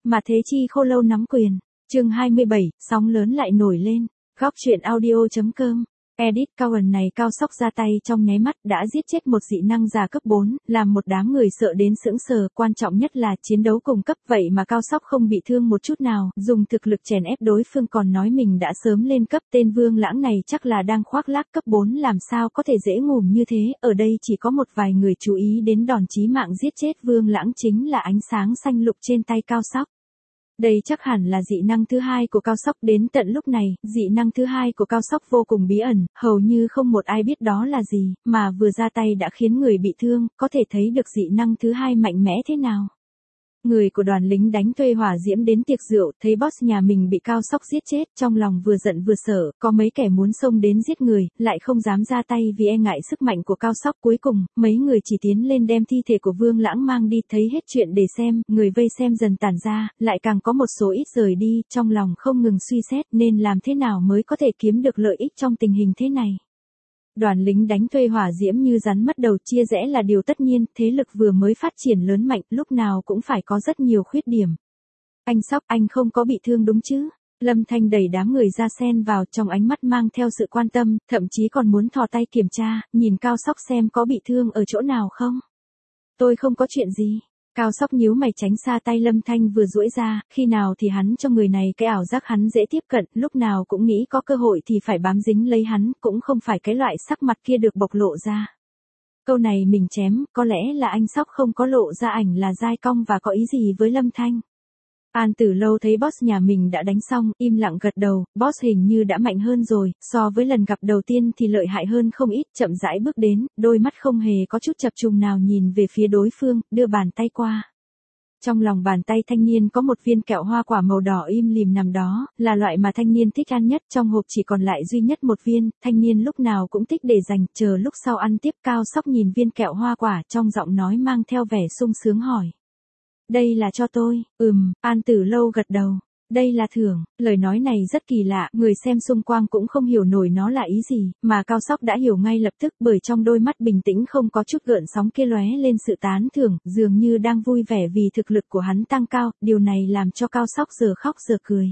Mà Thế Chi Khô Lâu nắm quyền. Chương 27, sóng lớn lại nổi lên. Góc truyện audio.com. Edit Cowan này Cao Sóc ra tay trong nháy mắt đã giết chết một dị năng giả cấp 4, làm một đám người sợ đến sững sờ, quan trọng nhất là chiến đấu cùng cấp vậy mà Cao Sóc không bị thương một chút nào, dùng thực lực chèn ép đối phương còn nói mình đã sớm lên cấp, tên Vương Lãng này chắc là đang khoác lác cấp 4 làm sao có thể dễ ngủm như thế, ở đây chỉ có một vài người chú ý đến đòn chí mạng giết chết Vương Lãng chính là ánh sáng xanh lục trên tay Cao Sóc. Đây chắc hẳn là dị năng thứ hai của Cao Sóc đến tận lúc này, dị năng thứ hai của Cao Sóc vô cùng bí ẩn, hầu như không một ai biết đó là gì, mà vừa ra tay đã khiến người bị thương, có thể thấy được dị năng thứ hai mạnh mẽ thế nào. Người của đoàn lính đánh thuê hỏa diễm đến tiệc rượu, thấy boss nhà mình bị Cao Sóc giết chết, trong lòng vừa giận vừa sợ, có mấy kẻ muốn xông đến giết người, lại không dám ra tay vì e ngại sức mạnh của Cao Sóc. Cuối cùng, mấy người chỉ tiến lên đem thi thể của Vương Lãng mang đi, thấy hết chuyện để xem, người vây xem dần tản ra, lại càng có một số ít rời đi, trong lòng không ngừng suy xét nên làm thế nào mới có thể kiếm được lợi ích trong tình hình thế này. Đoàn lính đánh thuê hỏa diễm như rắn mất đầu, chia rẽ là điều tất nhiên, thế lực vừa mới phát triển lớn mạnh, lúc nào cũng phải có rất nhiều khuyết điểm. Anh Sóc, anh không có bị thương đúng chứ? Lâm Thanh đẩy đám người ra xen vào, trong ánh mắt mang theo sự quan tâm, thậm chí còn muốn thò tay kiểm tra, nhìn Cao Sóc xem có bị thương ở chỗ nào không. Tôi không có chuyện gì. Cao Sóc nhíu mày tránh xa tay Lâm Thanh vừa duỗi ra, khi nào thì hắn cho người này cái ảo giác hắn dễ tiếp cận, lúc nào cũng nghĩ có cơ hội thì phải bám dính lấy hắn, cũng không phải cái loại sắc mặt kia được bộc lộ ra. Câu này mình chém, có lẽ là anh Sóc không có lộ ra ảnh là dai cong và có ý gì với Lâm Thanh. An Tử Lâu thấy boss nhà mình đã đánh xong, im lặng gật đầu, boss hình như đã mạnh hơn rồi, so với lần gặp đầu tiên thì lợi hại hơn không ít, chậm rãi bước đến, đôi mắt không hề có chút chập trùng nào nhìn về phía đối phương, đưa bàn tay qua. Trong lòng bàn tay thanh niên có một viên kẹo hoa quả màu đỏ im lìm nằm đó, là loại mà thanh niên thích ăn nhất, trong hộp chỉ còn lại duy nhất một viên, thanh niên lúc nào cũng thích để dành, chờ lúc sau ăn tiếp. Cao Sóc nhìn viên kẹo hoa quả, trong giọng nói mang theo vẻ sung sướng hỏi. Đây là cho tôi, An Tử Lâu gật đầu. Đây là thưởng, lời nói này rất kỳ lạ, người xem xung quanh cũng không hiểu nổi nó là ý gì, mà Cao Sóc đã hiểu ngay lập tức bởi trong đôi mắt bình tĩnh không có chút gợn sóng kia lóe lên sự tán thưởng, dường như đang vui vẻ vì thực lực của hắn tăng cao, điều này làm cho Cao Sóc giờ khóc giờ cười.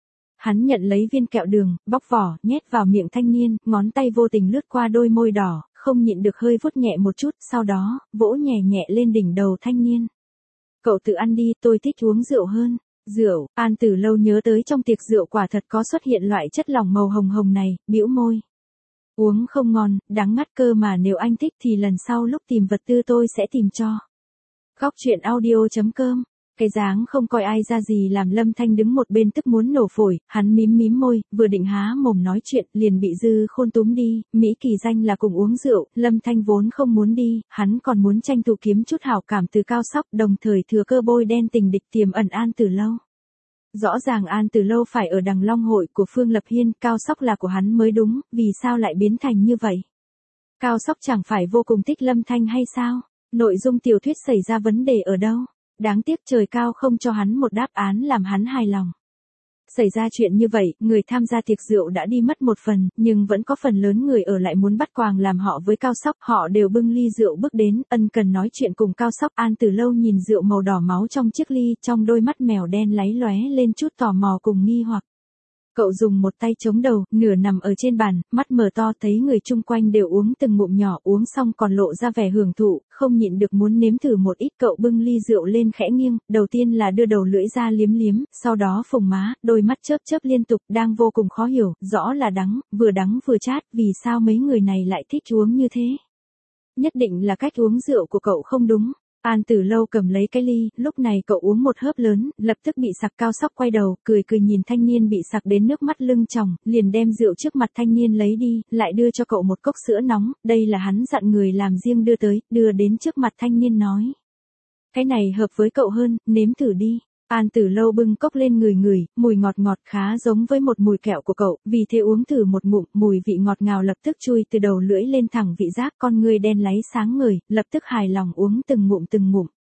Hắn nhận lấy viên kẹo đường, bóc vỏ, nhét vào miệng thanh niên, ngón tay vô tình lướt qua đôi môi đỏ, không nhịn được hơi vuốt nhẹ một chút, sau đó, vỗ nhẹ nhẹ lên đỉnh đầu thanh niên. Cậu tự ăn đi, tôi thích uống rượu hơn. Rượu, An Tử Lâu nhớ tới trong tiệc rượu quả thật có xuất hiện loại chất lỏng màu hồng hồng này, bĩu môi. Uống không ngon, đắng ngắt cơ mà, nếu anh thích thì lần sau lúc tìm vật tư tôi sẽ tìm cho. Góc truyện audio.com. Cái dáng không coi ai ra gì làm Lâm Thanh đứng một bên tức muốn nổ phổi, hắn mím môi, vừa định há mồm nói chuyện, liền bị Dư Khôn túm đi, Mỹ kỳ danh là cùng uống rượu, Lâm Thanh vốn không muốn đi, hắn còn muốn tranh thủ kiếm chút hảo cảm từ Cao Sóc, đồng thời thừa cơ bôi đen tình địch tiềm ẩn An Tử Lâu. Rõ ràng An Tử Lâu phải ở đằng Long Hội của Phương Lập Hiên, Cao Sóc là của hắn mới đúng, vì sao lại biến thành như vậy? Cao Sóc chẳng phải vô cùng thích Lâm Thanh hay sao? Nội dung tiểu thuyết xảy ra vấn đề ở đâu? Đáng tiếc trời cao không cho hắn một đáp án làm hắn hài lòng. Xảy ra chuyện như vậy, người tham gia tiệc rượu đã đi mất một phần, nhưng vẫn có phần lớn người ở lại muốn bắt quàng làm họ với Cao Sóc, họ đều bưng ly rượu bước đến, ân cần nói chuyện cùng Cao Sóc. An Tử Lâu nhìn rượu màu đỏ máu trong chiếc ly, trong đôi mắt mèo đen láy lóe lên chút tò mò cùng nghi hoặc. Cậu dùng một tay chống đầu, nửa nằm ở trên bàn, mắt mở to, thấy người chung quanh đều uống từng ngụm nhỏ, uống xong còn lộ ra vẻ hưởng thụ, không nhịn được muốn nếm thử một ít. Cậu bưng ly rượu lên khẽ nghiêng, đầu tiên là đưa đầu lưỡi ra liếm liếm, sau đó phùng má, đôi mắt chớp chớp liên tục, đang vô cùng khó hiểu, rõ là đắng vừa chát, vì sao mấy người này lại thích uống như thế? Nhất định là cách uống rượu của cậu không đúng. An Tử Lâu cầm lấy cái ly, lúc này cậu uống một hớp lớn, lập tức bị sặc. Cao Sóc quay đầu, cười nhìn thanh niên bị sặc đến nước mắt lưng tròng, liền đem rượu trước mặt thanh niên lấy đi, lại đưa cho cậu một cốc sữa nóng, đây là hắn dặn người làm riêng đưa tới, đưa đến trước mặt thanh niên nói. Cái này hợp với cậu hơn, nếm thử đi. An Tử Lâu bưng cốc lên ngửi, mùi ngọt ngọt khá giống với một mùi kẹo của cậu, vì thế uống thử một ngụm, mùi vị ngọt ngào lập tức chui từ đầu lưỡi lên thẳng vị giác, con người đen láy sáng ngời, lập tức hài lòng uống từng ngụm.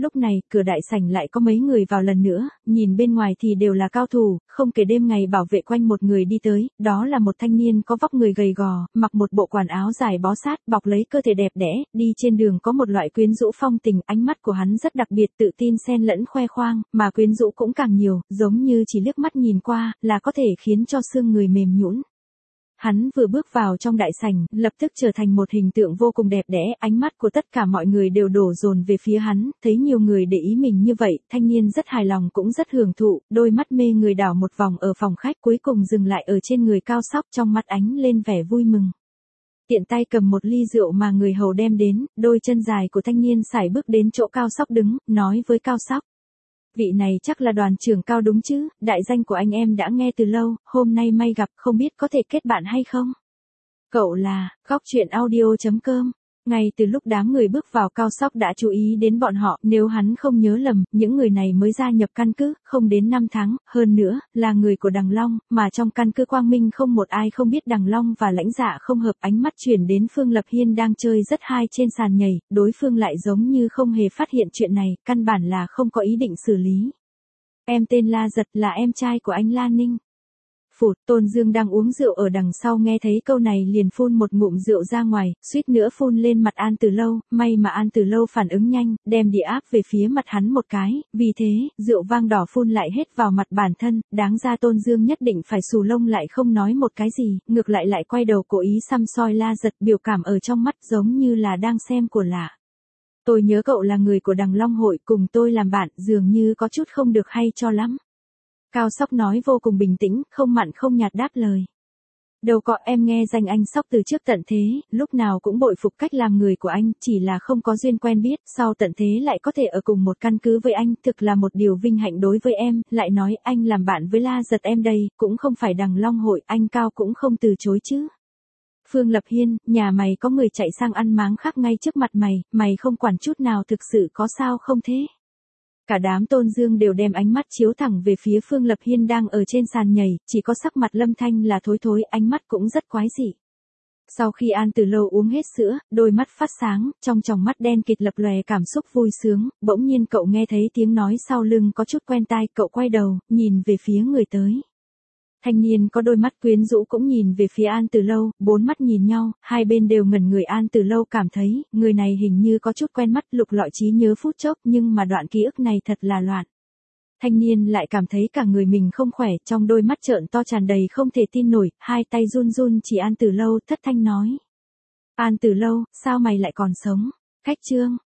Lúc này, cửa đại sảnh lại có mấy người vào lần nữa, nhìn bên ngoài thì đều là cao thủ, không kể đêm ngày bảo vệ quanh một người đi tới, đó là một thanh niên có vóc người gầy gò, mặc một bộ quần áo dài bó sát, bọc lấy cơ thể đẹp đẽ, đi trên đường có một loại quyến rũ phong tình, ánh mắt của hắn rất đặc biệt, tự tin xen lẫn khoe khoang, mà quyến rũ cũng càng nhiều, giống như chỉ liếc mắt nhìn qua, là có thể khiến cho xương người mềm nhũn. Hắn vừa bước vào trong đại sảnh, lập tức trở thành một hình tượng vô cùng đẹp đẽ, ánh mắt của tất cả mọi người đều đổ dồn về phía hắn, thấy nhiều người để ý mình như vậy, thanh niên rất hài lòng cũng rất hưởng thụ, đôi mắt mê người đảo một vòng ở phòng khách cuối cùng dừng lại ở trên người Cao Sóc, trong mắt ánh lên vẻ vui mừng. Tiện tay cầm một ly rượu mà người hầu đem đến, đôi chân dài của thanh niên sải bước đến chỗ Cao Sóc đứng, nói với Cao Sóc. Vị này chắc là đoàn trưởng Cao đúng chứ, đại danh của anh em đã nghe từ lâu, hôm nay may gặp, không biết có thể kết bạn hay không? Cậu là, Góc Chuyện Audio.com. Ngay từ lúc đám người bước vào, Cao Sóc đã chú ý đến bọn họ, nếu hắn không nhớ lầm, những người này mới gia nhập căn cứ, không đến 5 tháng, hơn nữa, là người của Đằng Long, mà trong căn cứ Quang Minh không một ai không biết Đằng Long và Lãnh Dạ không hợp. Ánh mắt chuyển đến Phương Lập Hiên đang chơi rất hay trên sàn nhảy, đối phương lại giống như không hề phát hiện chuyện này, căn bản là không có ý định xử lý. Em tên La Giật, là em trai của anh La Ninh. Phụt, Tôn Dương đang uống rượu ở đằng sau nghe thấy câu này liền phun một ngụm rượu ra ngoài, suýt nữa phun lên mặt An Tử Lâu, may mà An Tử Lâu phản ứng nhanh, đem đĩa áp về phía mặt hắn một cái, vì thế, rượu vang đỏ phun lại hết vào mặt bản thân, đáng ra Tôn Dương nhất định phải xù lông lại không nói một cái gì, ngược lại lại quay đầu cố ý săm soi La Giật, biểu cảm ở trong mắt giống như là đang xem của lạ. Tôi nhớ cậu là người của Đằng Long hội, cùng tôi làm bạn, dường như có chút không được hay cho lắm. Cao Sóc nói vô cùng bình tĩnh, không mặn không nhạt đáp lời. Đâu có, em nghe danh anh Sóc từ trước tận thế, lúc nào cũng bội phục cách làm người của anh, chỉ là không có duyên quen biết, sau tận thế lại có thể ở cùng một căn cứ với anh, thực là một điều vinh hạnh đối với em, lại nói anh làm bạn với La Giật em đây, cũng không phải Đằng Long hội, anh Cao cũng không từ chối chứ. Phương Lập Hiên, nhà mày có người chạy sang ăn máng khác ngay trước mặt mày không quản chút nào, thực sự có sao không thế? Cả đám Tôn Dương đều đem ánh mắt chiếu thẳng về phía Phương Lập Hiên đang ở trên sàn nhảy, chỉ có sắc mặt Lâm Thanh là thối thối, ánh mắt cũng rất quái dị. Sau khi An Tử Lâu uống hết sữa, đôi mắt phát sáng, trong tròng mắt đen kịt lập lòe cảm xúc vui sướng, bỗng nhiên cậu nghe thấy tiếng nói sau lưng có chút quen tai, cậu quay đầu, nhìn về phía người tới. Thanh niên có đôi mắt quyến rũ cũng nhìn về phía An Tử Lâu, bốn mắt nhìn nhau, hai bên đều ngẩn người. An Tử Lâu cảm thấy, người này hình như có chút quen mắt, lục lọi trí nhớ phút chốc, nhưng mà đoạn ký ức này thật là loạn. Thanh niên lại cảm thấy cả người mình không khỏe, trong đôi mắt trợn to tràn đầy không thể tin nổi, hai tay run run chỉ An Tử Lâu, thất thanh nói. An Tử Lâu, sao mày lại còn sống? Khách trương.